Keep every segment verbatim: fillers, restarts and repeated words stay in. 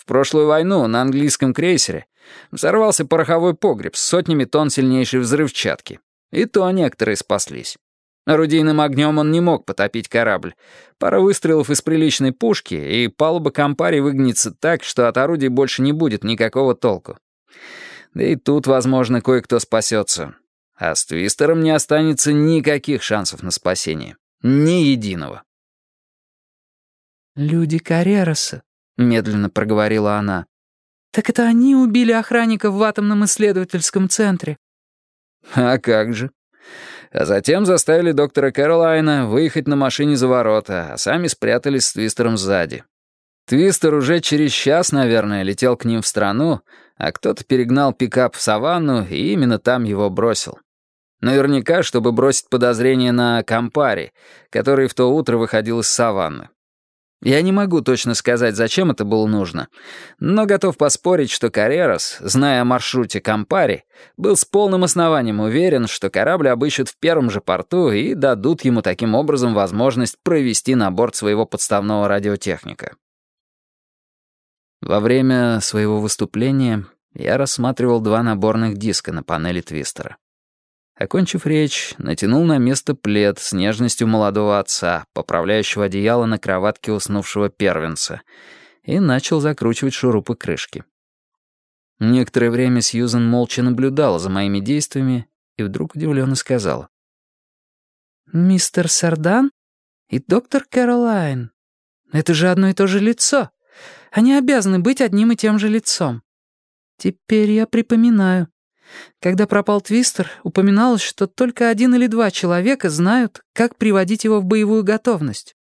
прошлую войну на английском крейсере взорвался пороховой погреб с сотнями тонн сильнейшей взрывчатки. И то некоторые спаслись. Орудийным огнем он не мог потопить корабль. Пара выстрелов из приличной пушки, и палуба Кампари выгнется так, что от орудий больше не будет никакого толку. Да и тут, возможно, кое-кто спасется. А с Твистером не останется никаких шансов на спасение. Ни единого. «Люди Каррероса», — медленно проговорила она. «Так это они убили охранников в атомном исследовательском центре?» «А как же?» А затем заставили доктора Кэролайна выехать на машине за ворота, а сами спрятались с Твистером сзади. Твистер уже через час, наверное, летел к ним в страну, а кто-то перегнал пикап в саванну и именно там его бросил. Наверняка, чтобы бросить подозрение на Кампари, который в то утро выходил из саванны. Я не могу точно сказать, зачем это было нужно, но готов поспорить, что Каррерос, зная о маршруте Кампари, был с полным основанием уверен, что корабль обыщут в первом же порту и дадут ему таким образом возможность провести на борт своего подставного радиотехника. Во время своего выступления я рассматривал два наборных диска на панели Твистера. Окончив речь, натянул на место плед с нежностью молодого отца, поправляющего одеяло на кроватке уснувшего первенца, и начал закручивать шурупы крышки. Некоторое время Сьюзен молча наблюдала за моими действиями и вдруг удивленно сказала: «Мистер Сардан и доктор Кэролайн. Это же одно и то же лицо. Они обязаны быть одним и тем же лицом. Теперь я припоминаю. Когда пропал Твистер, упоминалось, что только один или два человека знают, как приводить его в боевую готовность».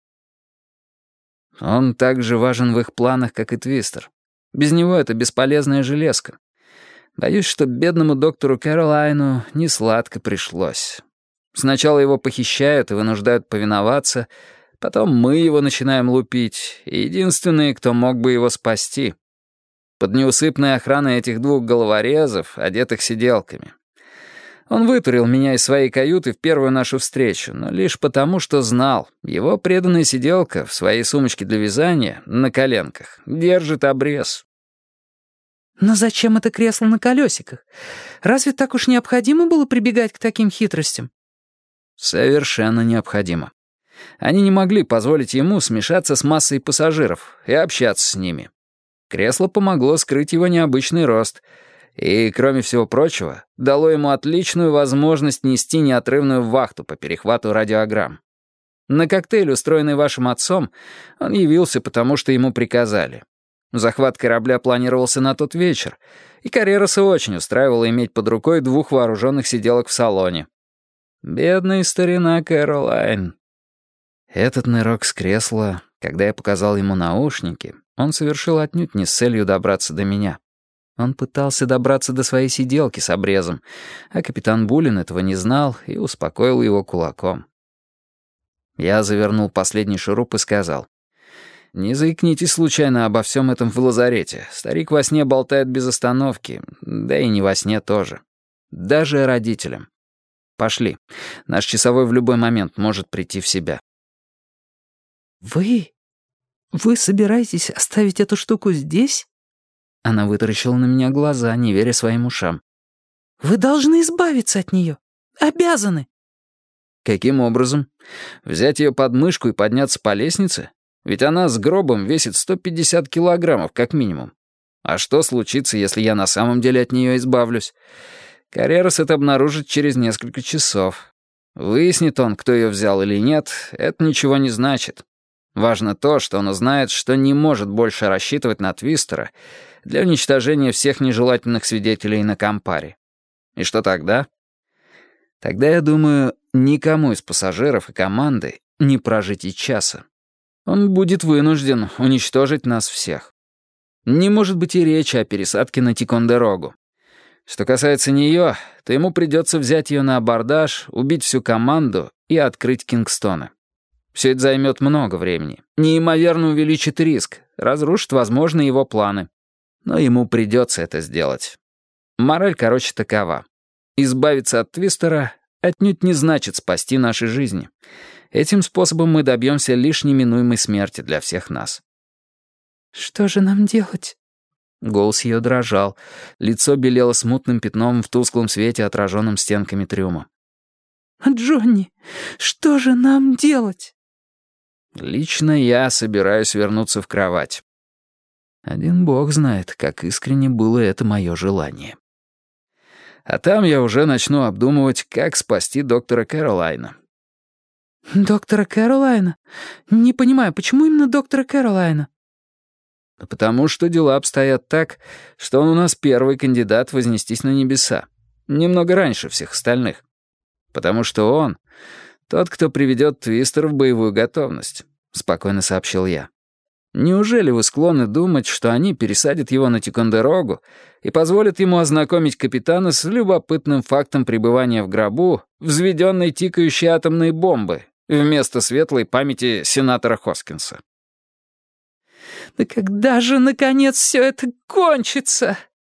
«Он так же важен в их планах, как и Твистер. Без него это бесполезная железка. Боюсь, что бедному доктору Кэролайну несладко пришлось. Сначала его похищают и вынуждают повиноваться, потом мы его начинаем лупить, и единственные, кто мог бы его спасти. Под неусыпной охраной этих двух головорезов, одетых сиделками. Он вытурил меня из своей каюты в первую нашу встречу, но лишь потому, что знал, его преданная сиделка в своей сумочке для вязания, на коленках, держит обрез». «Но зачем это кресло на колесиках? Разве так уж необходимо было прибегать к таким хитростям?» «Совершенно необходимо. Они не могли позволить ему смешаться с массой пассажиров и общаться с ними. Кресло помогло скрыть его необычный рост и, кроме всего прочего, дало ему отличную возможность нести неотрывную вахту по перехвату радиограмм. На коктейль, устроенный вашим отцом, он явился, потому что ему приказали. Захват корабля планировался на тот вечер, и Каррероса очень устраивало иметь под рукой двух вооруженных сиделок в салоне. Бедная старина Кэролайн». Этот нырок с кресла, когда я показал ему наушники, он совершил отнюдь не с целью добраться до меня. Он пытался добраться до своей сиделки с обрезом, а капитан Булин этого не знал и успокоил его кулаком. Я завернул последний шуруп и сказал: «Не заикнитесь случайно обо всем этом в лазарете. Старик во сне болтает без остановки, да и не во сне тоже. Даже родителям. Пошли. Наш часовой в любой момент может прийти в себя». «Вы? Вы собираетесь оставить эту штуку здесь?» Она вытаращила на меня глаза, не веря своим ушам. «Вы должны избавиться от нее. Обязаны». «Каким образом? Взять ее под мышку и подняться по лестнице? Ведь она с гробом весит сто пятьдесят килограммов, как минимум. А что случится, если я на самом деле от нее избавлюсь? Каррерос это обнаружит через несколько часов. Выяснит он, кто ее взял или нет, это ничего не значит. Важно то, что он узнает, что не может больше рассчитывать на Твистера для уничтожения всех нежелательных свидетелей на Кампари. И что тогда? Тогда, я думаю, никому из пассажиров и команды не прожить и часа. Он будет вынужден уничтожить нас всех. Не может быть и речи о пересадке на Тикондерогу. Что касается нее, то ему придется взять ее на абордаж, убить всю команду и открыть Кингстоны. Все это займет много времени, неимоверно увеличит риск, разрушит, возможно, его планы. Но ему придется это сделать. Мораль, короче, такова. Избавиться от Твистера отнюдь не значит спасти наши жизни. Этим способом мы добьемся лишь неминуемой смерти для всех нас. «Что же нам делать?» Голос ее дрожал, лицо белело смутным пятном в тусклом свете, отраженном стенками трюма. «Джонни, что же нам делать?» «Лично я собираюсь вернуться в кровать». Один бог знает, как искренне было это мое желание. А там я уже начну обдумывать, как спасти доктора Кэролайна. «Доктора Кэролайна? Не понимаю, почему именно доктора Кэролайна?» Потому что дела обстоят так, что он у нас первый кандидат вознестись на небеса. Немного раньше всех остальных. Потому что он тот, кто приведет Твистер в боевую готовность, спокойно сообщил я. Неужели вы склонны думать, что они пересадят его на Тикондерогу и позволят ему ознакомить капитана с любопытным фактом пребывания в гробу взведенной тикающей атомной бомбы вместо светлой памяти сенатора Хоскинса? «Да когда же, наконец, все это кончится?»